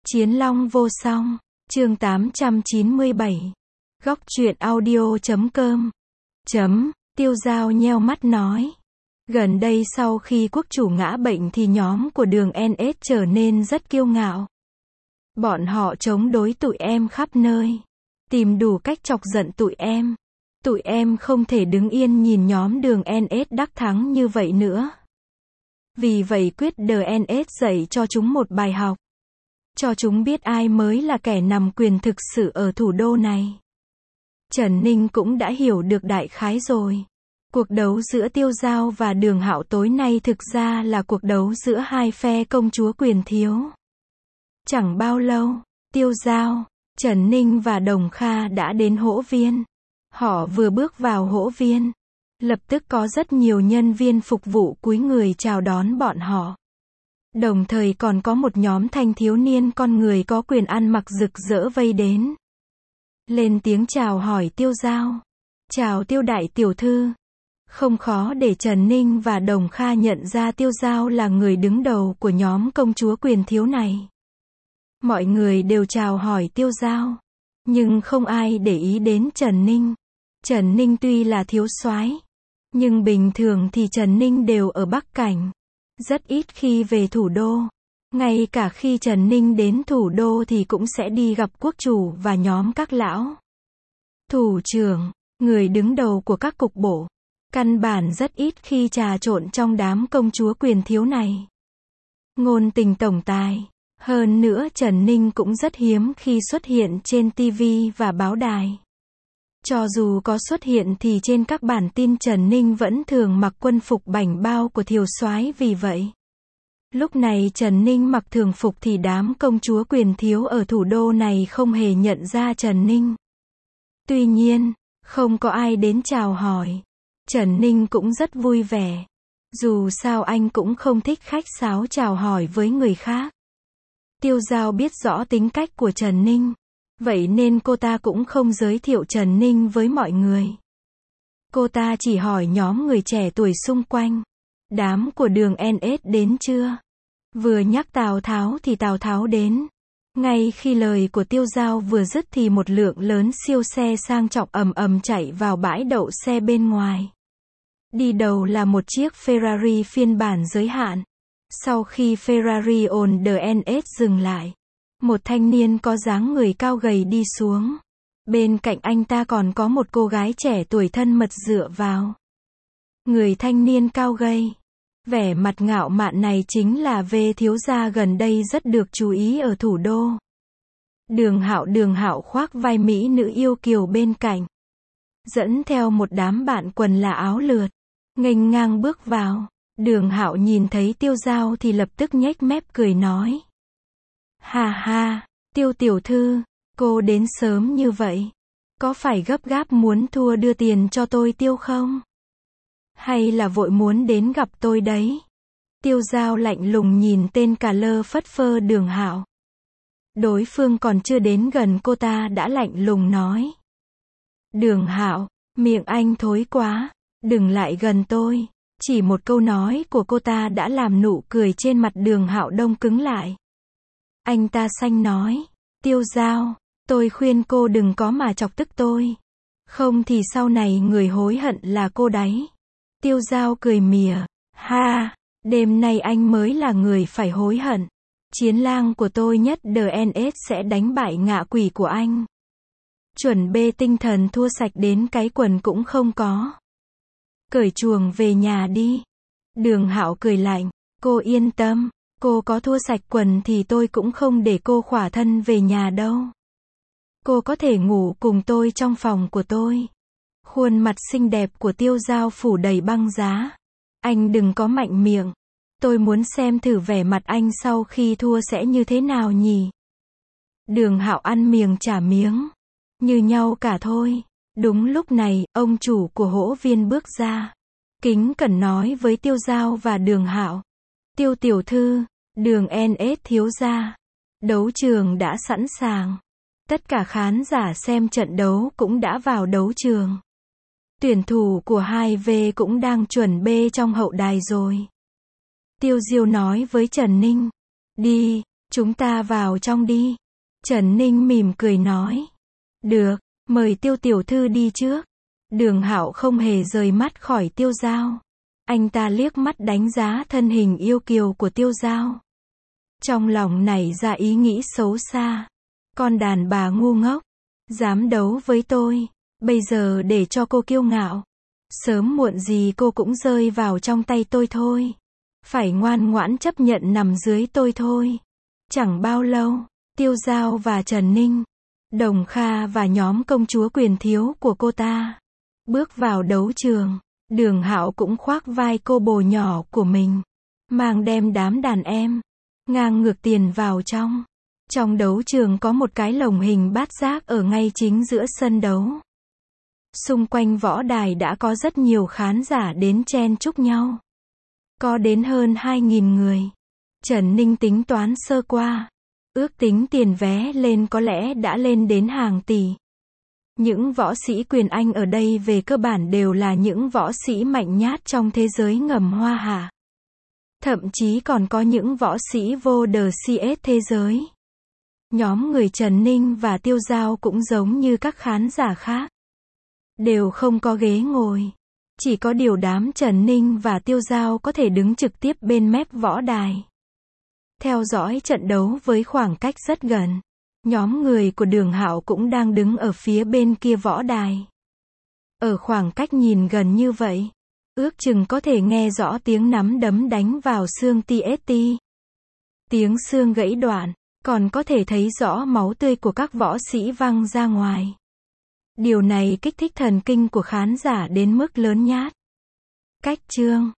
Chiến Long vô song, chương 897. Góc truyện audio.com. Tiêu Dao nheo mắt nói. Gần đây sau khi quốc chủ ngã bệnh thì nhóm của Đường NS trở nên rất kiêu ngạo. Bọn họ chống đối tụi em khắp nơi, tìm đủ cách chọc giận tụi em. Tụi em không thể đứng yên nhìn nhóm Đường NS đắc thắng như vậy nữa. Vì vậy quyết Đường NS dạy cho chúng một bài học. Cho chúng biết ai mới là kẻ nắm quyền thực sự ở thủ đô này. Trần Ninh cũng đã hiểu được đại khái rồi. Cuộc đấu giữa Tiêu Dao và Đường Hạo tối nay thực ra là cuộc đấu giữa hai phe công chúa quyền thiếu. Chẳng bao lâu, Tiêu Dao, Trần Ninh và Đồng Kha đã đến hỗ viên. Họ vừa bước vào hỗ viên, lập tức có rất nhiều nhân viên phục vụ cúi người chào đón bọn họ. Đồng thời còn có một nhóm thanh thiếu niên con người có quyền ăn mặc rực rỡ vây đến. Lên tiếng chào hỏi Tiêu Dao. Chào Tiêu đại tiểu thư. Không khó để Trần Ninh và Đồng Kha nhận ra Tiêu Dao là người đứng đầu của nhóm công chúa quyền thiếu này. Mọi người đều chào hỏi Tiêu Dao, nhưng không ai để ý đến Trần Ninh. Trần Ninh tuy là thiếu soái, nhưng bình thường thì Trần Ninh đều ở Bắc Cảnh, rất ít khi về thủ đô. Ngay cả khi Trần Ninh đến thủ đô thì cũng sẽ đi gặp quốc chủ và nhóm các lão thủ trưởng, người đứng đầu của các cục bộ. Căn bản rất ít khi trà trộn trong đám công chúa quyền thiếu này. Ngôn tình tổng tài. Hơn nữa Trần Ninh cũng rất hiếm khi xuất hiện trên TV và báo đài. Cho dù có xuất hiện thì trên các bản tin Trần Ninh vẫn thường mặc quân phục bảnh bao của thiều soái. Vì vậy, lúc này Trần Ninh mặc thường phục thì đám công chúa quyền thiếu ở thủ đô này không hề nhận ra Trần Ninh. Tuy nhiên, không có ai đến chào hỏi. Trần Ninh cũng rất vui vẻ. Dù sao anh cũng không thích khách sáo chào hỏi với người khác. Tiêu Dao biết rõ tính cách của Trần Ninh. Vậy nên cô ta cũng không giới thiệu Trần Ninh với mọi người. Cô ta chỉ hỏi nhóm người trẻ tuổi xung quanh. Đám của Đường NS đến chưa? Vừa nhắc Tào Tháo thì Tào Tháo đến. Ngay khi lời của Tiêu Dao vừa dứt thì một lượng lớn siêu xe sang trọng ầm ầm chạy vào bãi đậu xe bên ngoài. Đi đầu là một chiếc Ferrari phiên bản giới hạn. Sau khi Ferrari on the NS dừng lại, một thanh niên có dáng người cao gầy đi xuống. Bên cạnh anh ta còn có một cô gái trẻ tuổi thân mật dựa vào. Người thanh niên cao gầy, vẻ mặt ngạo mạn này chính là V thiếu gia gần đây rất được chú ý ở thủ đô. Đường Hạo khoác vai mỹ nữ yêu kiều bên cạnh, dẫn theo một đám bạn quần là áo lượt, nghênh ngang bước vào. Đường Hạo nhìn thấy Tiêu Dao thì lập tức nhếch mép cười nói. Ha ha, Tiêu tiểu thư, cô đến sớm như vậy. Có phải gấp gáp muốn thua đưa tiền cho tôi tiêu không? Hay là vội muốn đến gặp tôi đấy? Tiêu Dao lạnh lùng nhìn tên cà lơ phất phơ Đường Hạo. Đối phương còn chưa đến gần cô ta đã lạnh lùng nói. Đường Hạo, miệng anh thối quá, đừng lại gần tôi. Chỉ một câu nói của cô ta đã làm nụ cười trên mặt Đường Hạo đông cứng lại. Anh ta xanh nói. Tiêu Dao, tôi khuyên cô đừng có mà chọc tức tôi. Không thì sau này người hối hận là cô đấy. Tiêu Dao cười mỉa. Ha, đêm nay anh mới là người phải hối hận. Chiến lang của tôi nhất DNS sẽ đánh bại ngạ quỷ của anh. Chuẩn bê tinh thần thua sạch đến cái quần cũng không có. Cởi chuồng về nhà đi. Đường Hạo cười lạnh. Cô yên tâm, cô có thua sạch quần thì tôi cũng không để cô khỏa thân về nhà đâu. Cô có thể ngủ cùng tôi trong phòng của tôi. Khuôn mặt xinh đẹp của Tiêu Dao phủ đầy băng giá. Anh đừng có mạnh miệng. Tôi muốn xem thử vẻ mặt anh sau khi thua sẽ như thế nào nhỉ. Đường Hạo ăn miếng trả miếng. Như nhau cả thôi. Đúng lúc này, ông chủ của hỗ viên bước ra. Kính cẩn nói với Tiêu Dao và Đường Hạo. Tiêu tiểu thư, Đường NS thiếu gia. Đấu trường đã sẵn sàng. Tất cả khán giả xem trận đấu cũng đã vào đấu trường. Tuyển thủ của 2V cũng đang chuẩn bị trong hậu đài rồi. Tiêu Diêu nói với Trần Ninh. Đi, Chúng ta vào trong đi. Trần Ninh mỉm cười nói. Được, mời Tiêu tiểu thư đi trước. Đường Hạo không hề rời mắt khỏi Tiêu Giao. Anh ta liếc mắt đánh giá thân hình yêu kiều của Tiêu Giao. Trong lòng nảy ra ý nghĩ xấu xa. Con đàn bà ngu ngốc, dám đấu với tôi, bây giờ để cho cô kiêu ngạo. Sớm muộn gì cô cũng rơi vào trong tay tôi thôi. Phải ngoan ngoãn chấp nhận nằm dưới tôi thôi. Chẳng bao lâu, Tiêu Giao và Trần Ninh, Đồng Kha và nhóm công chúa quyền thiếu của cô ta bước vào đấu trường. Đường Hạo cũng khoác vai cô bồ nhỏ của mình, mang đem đám đàn em ngang ngược tiền vào trong. Trong đấu trường có một cái lồng hình bát giác ở ngay chính giữa sân đấu. Xung quanh võ đài đã có rất nhiều khán giả đến chen chúc nhau. Có đến hơn 2.000 người. Trần Ninh tính toán sơ qua. Ước tính tiền vé lên có lẽ đã lên đến hàng tỷ. Những võ sĩ quyền Anh ở đây về cơ bản đều là những võ sĩ mạnh nhát trong thế giới ngầm Hoa Hạ. Thậm chí còn có những võ sĩ vô đờ CS thế giới. Nhóm người Trần Ninh và Tiêu Giao cũng giống như các khán giả khác. Đều không có ghế ngồi. Chỉ có điều đám Trần Ninh và Tiêu Giao có thể đứng trực tiếp bên mép võ đài. Theo dõi trận đấu với khoảng cách rất gần. Nhóm người của Đường Hạo cũng đang đứng ở phía bên kia võ đài. Ở khoảng cách nhìn gần như vậy, ước chừng có thể nghe rõ tiếng nắm đấm đánh vào xương TST. Tiếng xương gãy đoạn, còn có thể thấy rõ máu tươi của các võ sĩ văng ra ngoài. Điều này kích thích thần kinh của khán giả đến mức lớn nhát. Cách chương